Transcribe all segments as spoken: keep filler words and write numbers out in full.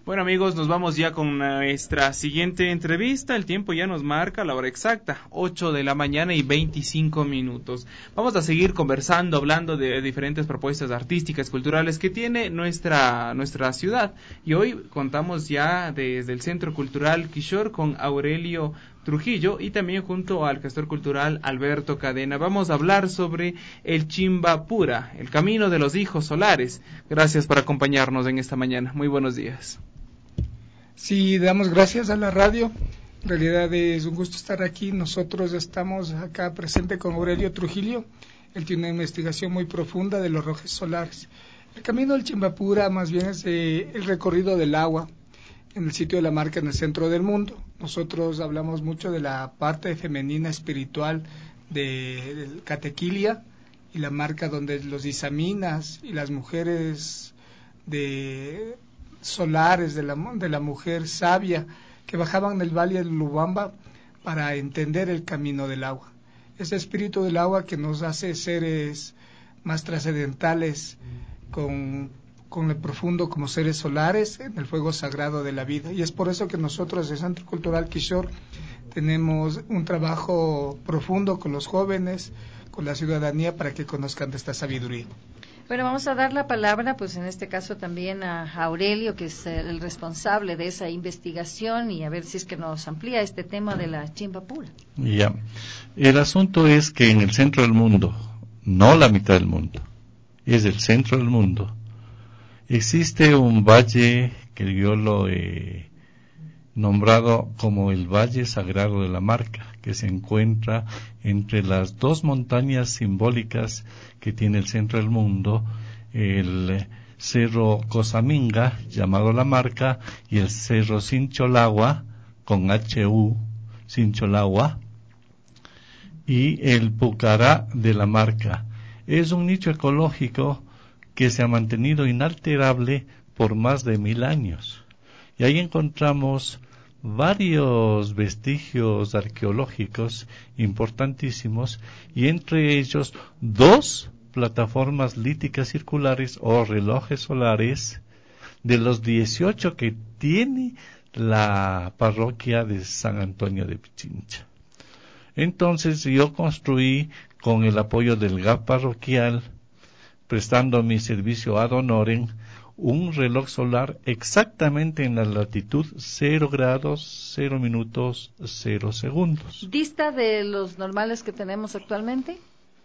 Bueno amigos, nos vamos ya con nuestra siguiente entrevista. El tiempo ya nos marca la hora exacta, ocho de la mañana y veinticinco minutos. Vamos a seguir conversando, hablando de diferentes propuestas artísticas, culturales que tiene nuestra nuestra ciudad. Y hoy contamos ya desde el Centro Cultural Quixor con Aurelio Trujillo y también junto al gestor cultural Alberto Cadena. Vamos a hablar sobre el Chimbapura, el camino de los hijos solares. Gracias por acompañarnos en esta mañana. Muy buenos días. Sí, damos gracias a la radio. En realidad es un gusto estar aquí. Nosotros estamos acá presente con Aurelio Trujillo. Él tiene una investigación muy profunda de los rojes solares. El camino del Chimbapura más bien es eh, el recorrido del agua en el sitio de la marca en el centro del mundo. Nosotros hablamos mucho de la parte femenina espiritual de, de Catequilia y la marca donde los isaminas y las mujeres de solares de la, de la mujer sabia que bajaban del valle de Lubamba para entender el camino del agua. Ese espíritu del agua que nos hace seres más trascendentales con, con el profundo como seres solares en el fuego sagrado de la vida. Y es por eso que nosotros del Centro Cultural Quixor tenemos un trabajo profundo con los jóvenes, con la ciudadanía para que conozcan de esta sabiduría. Bueno, vamos a dar la palabra, pues en este caso también a Aurelio, que es el responsable de esa investigación, y a ver si es que nos amplía este tema de la Chimbapura. Ya, el asunto es que en el centro del mundo, no la mitad del mundo, es el centro del mundo, existe un valle que yo lo he nombrado como el Valle Sagrado de la Marca, que se encuentra entre las dos montañas simbólicas que tiene el centro del mundo, el Cerro Cosaminga, llamado La Marca, y el Cerro Sincholagua, con H U, Sincholagua, y el Pucará de La Marca. Es un nicho ecológico que se ha mantenido inalterable por más de mil años. Y ahí encontramos varios vestigios arqueológicos importantísimos, y entre ellos dos plataformas líticas circulares o relojes solares de los dieciocho que tiene la parroquia de San Antonio de Pichincha. Entonces yo construí, con el apoyo del G A P parroquial, prestando mi servicio ad honorem, un reloj solar exactamente en la latitud cero grados, cero minutos, cero segundos. ¿Dista de los normales que tenemos actualmente?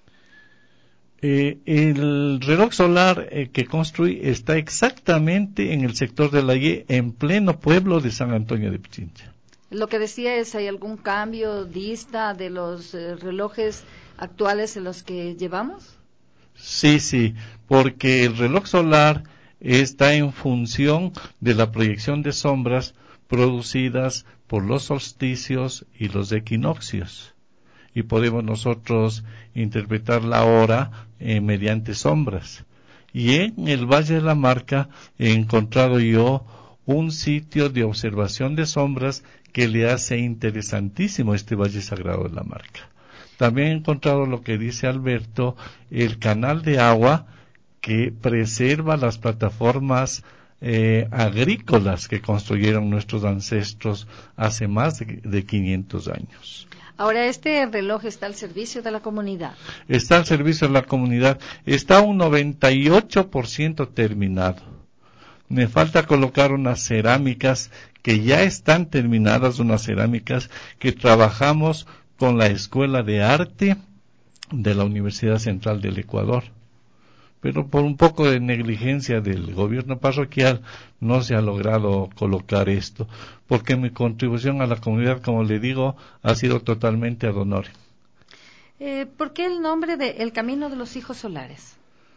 Eh, el reloj solar eh, que construí está exactamente en el sector de la Y, en pleno pueblo de San Antonio de Pichincha. Lo que decía es, ¿hay algún cambio, dista de los eh, relojes actuales en los que llevamos? Sí, sí, porque el reloj solar está en función de la proyección de sombras producidas por los solsticios y los equinoccios, y podemos nosotros interpretar la hora eh, mediante sombras. Y en el Valle de la Marca he encontrado yo un sitio de observación de sombras que le hace interesantísimo este Valle Sagrado de la Marca. También he encontrado lo que dice Alberto, el canal de agua que preserva las plataformas eh, agrícolas que construyeron nuestros ancestros hace más de, de quinientos años. Ahora, ¿este reloj está al servicio de la comunidad? Está al servicio de la comunidad. Está un noventa y ocho por ciento terminado. Me falta colocar unas cerámicas que ya están terminadas, unas cerámicas que trabajamos con la Escuela de Arte de la Universidad Central del Ecuador. Pero por un poco de negligencia del gobierno parroquial no se ha logrado colocar esto, porque mi contribución a la comunidad, como le digo, ha sido totalmente ad honorem. Eh, ¿Por qué el nombre de El Camino de los Hijos Solares?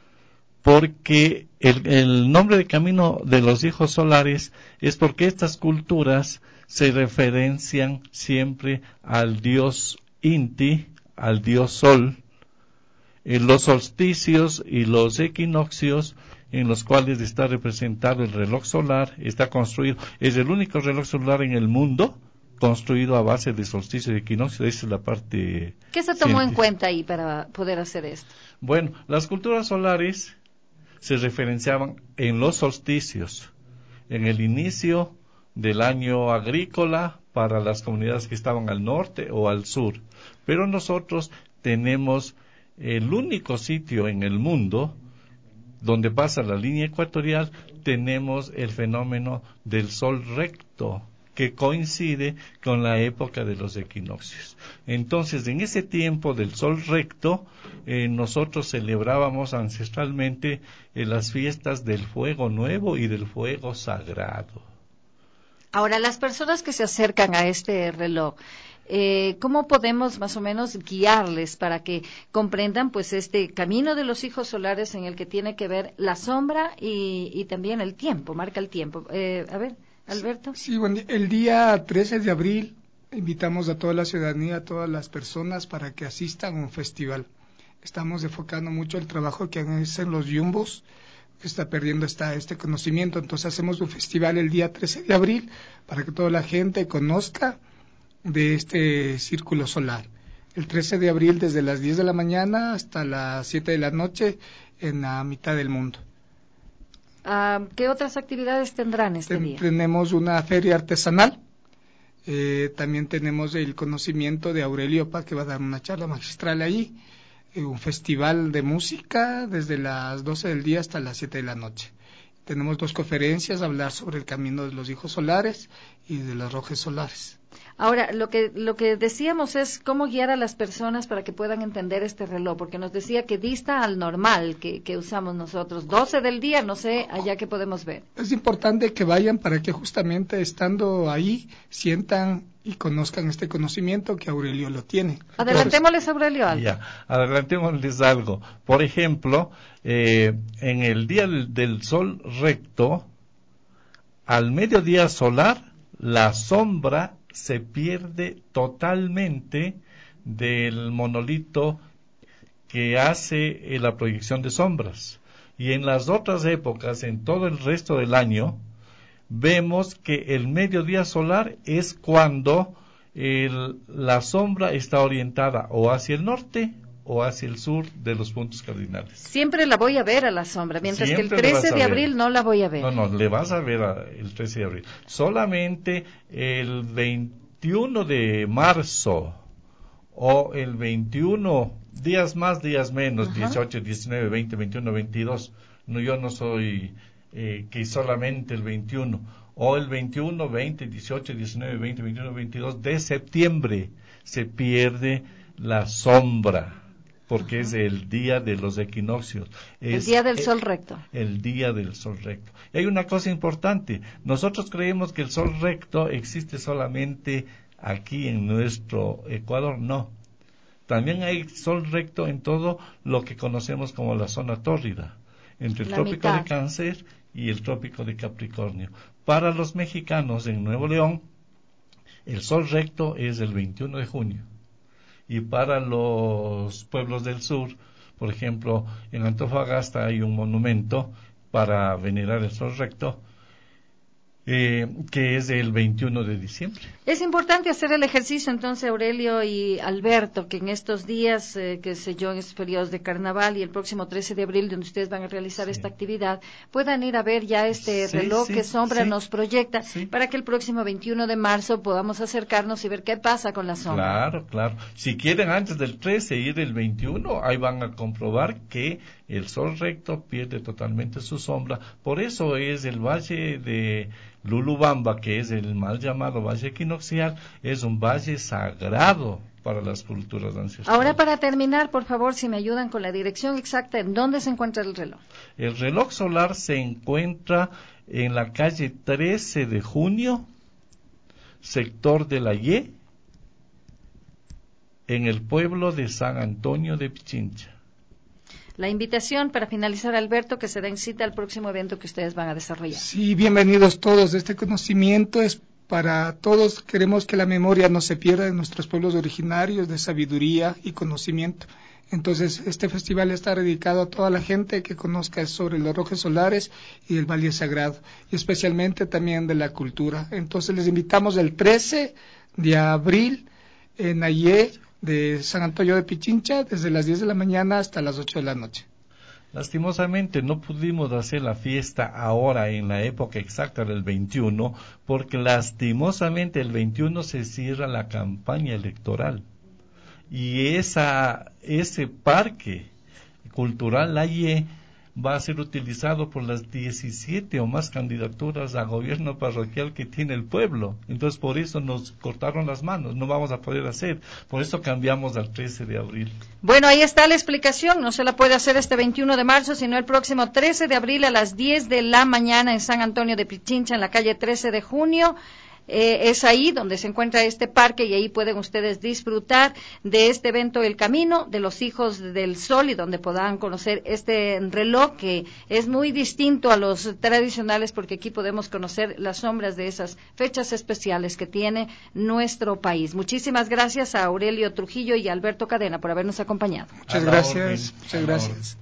Porque el, el nombre de Camino de los Hijos Solares es porque estas culturas se referencian siempre al dios Inti, al dios Sol, en los solsticios y los equinoccios, en los cuales está representado el reloj solar, está construido, es el único reloj solar en el mundo construido a base de solsticio y equinoccio. Esa es la parte. ¿Qué se tomó científica. en cuenta ahí para poder hacer esto? Bueno, las culturas solares se referenciaban en los solsticios, en el inicio del año agrícola para las comunidades que estaban al norte o al sur. Pero nosotros tenemos el único sitio en el mundo donde pasa la línea ecuatorial, tenemos el fenómeno del sol recto, que coincide con la época de los equinoccios. Entonces, en ese tiempo del sol recto, eh, nosotros celebrábamos ancestralmente eh, las fiestas del fuego nuevo y del fuego sagrado. Ahora, las personas que se acercan a este reloj, eh, ¿cómo podemos más o menos guiarles para que comprendan pues este camino de los hijos solares en el que tiene que ver la sombra y, y también el tiempo, marca el tiempo? Eh, a ver, Alberto. Sí, bueno, el día trece de abril invitamos a toda la ciudadanía, a todas las personas para que asistan a un festival. Estamos enfocando mucho el trabajo que hacen los yumbos, que está perdiendo esta, este conocimiento. Entonces hacemos un festival el día trece de abril para que toda la gente conozca de este círculo solar. El trece de abril desde las diez de la mañana hasta las siete de la noche en la mitad del mundo. Uh, ¿Qué otras actividades tendrán este Ten, día? Tenemos una feria artesanal. Eh, también tenemos el conocimiento de Aurelio Paz, que va a dar una charla magistral allí. Eh, un festival de música desde las doce del día hasta las siete de la noche. Tenemos dos conferencias, hablar sobre el camino de los hijos solares y de los rojes solares. Ahora, lo que lo que decíamos es cómo guiar a las personas para que puedan entender este reloj, porque nos decía que dista al normal que, que usamos nosotros. doce del día, no sé, allá que podemos ver. Es importante que vayan para que justamente estando ahí sientan y conozcan este conocimiento que Aurelio lo tiene. Adelantémosles, Aurelio, algo. Ya, adelantémosles algo. Por ejemplo, eh, en el día del, del sol recto, al mediodía solar, la sombra se pierde totalmente del monolito que hace eh, la proyección de sombras. Y en las otras épocas, en todo el resto del año, vemos que el mediodía solar es cuando el, la sombra está orientada o hacia el norte o hacia el sur de los puntos cardinales. Siempre la voy a ver a la sombra, mientras Siempre que el trece de abril ver. no la voy a ver. No, no, le vas a ver a, el trece de abril. Solamente el veintiuno de marzo o el veintiuno, días más, días menos, ajá, dieciocho, diecinueve, veinte, veintiuno, veintidós. No, yo no soy eh, que solamente el veintiuno. O el veintiuno, veinte, dieciocho, diecinueve, veinte, veintiuno, veintidós de septiembre se pierde la sombra. Porque ajá, es el día de los equinoccios. El es día del sol recto. El día del sol recto. Y hay una cosa importante. Nosotros creemos que el sol recto existe solamente aquí en nuestro Ecuador. No. También hay sol recto en todo lo que conocemos como la zona tórrida, entre el la trópico mitad. de Cáncer y el trópico de Capricornio. Para los mexicanos en Nuevo León, el sol recto es el veintiuno de junio. Y para los pueblos del sur, por ejemplo, en Antofagasta hay un monumento para venerar el sol recto, eh, que es el veintiuno de diciembre. Es importante hacer el ejercicio entonces, Aurelio y Alberto, que en estos días, eh, qué sé yo, en estos periodos de carnaval y el próximo trece de abril, donde ustedes van a realizar sí. esta actividad, puedan ir a ver ya este sí, reloj sí, que sombra sí. nos proyecta, sí. para que el próximo veintiuno de marzo podamos acercarnos y ver qué pasa con la sombra. Claro, claro. Si quieren antes del trece ir el veintiuno, ahí van a comprobar que el sol recto pierde totalmente su sombra. Por eso es el valle de Lulubamba, que es el mal llamado valle equinoccial, es un valle sagrado para las culturas ancestrales. Ahora, para terminar, por favor, si me ayudan con la dirección exacta, ¿en dónde se encuentra el reloj? El reloj solar se encuentra en la calle trece de junio, sector de la Y, en el pueblo de San Antonio de Pichincha. La invitación para finalizar, Alberto, que se den cita al próximo evento que ustedes van a desarrollar. Sí, bienvenidos todos. Este conocimiento es para todos. Queremos que la memoria no se pierda en nuestros pueblos originarios de sabiduría y conocimiento. Entonces, este festival está dedicado a toda la gente que conozca sobre los rojes solares y el Valle Sagrado, y especialmente también de la cultura. Entonces, les invitamos el trece de abril en Ayé, de San Antonio de Pichincha, desde las diez de la mañana hasta las ocho de la noche. Lastimosamente no pudimos hacer la fiesta ahora en la época exacta del veintiuno, porque lastimosamente el veintiuno se cierra la campaña electoral. Y esa, ese parque cultural allí va a ser utilizado por las diecisiete o más candidaturas a gobierno parroquial que tiene el pueblo. Entonces por eso nos cortaron las manos, no vamos a poder hacer. Por eso cambiamos al trece de abril. Bueno, ahí está la explicación, no se la puede hacer este veintiuno de marzo, sino el próximo trece de abril a las diez de la mañana en San Antonio de Pichincha, en la calle trece de junio. Eh, es ahí donde se encuentra este parque y ahí pueden ustedes disfrutar de este evento El Camino de los Hijos del Sol, y donde podrán conocer este reloj que es muy distinto a los tradicionales, porque aquí podemos conocer las sombras de esas fechas especiales que tiene nuestro país. Muchísimas gracias a Aurelio Trujillo y a Alberto Cadena por habernos acompañado. Muchas gracias, muchas gracias.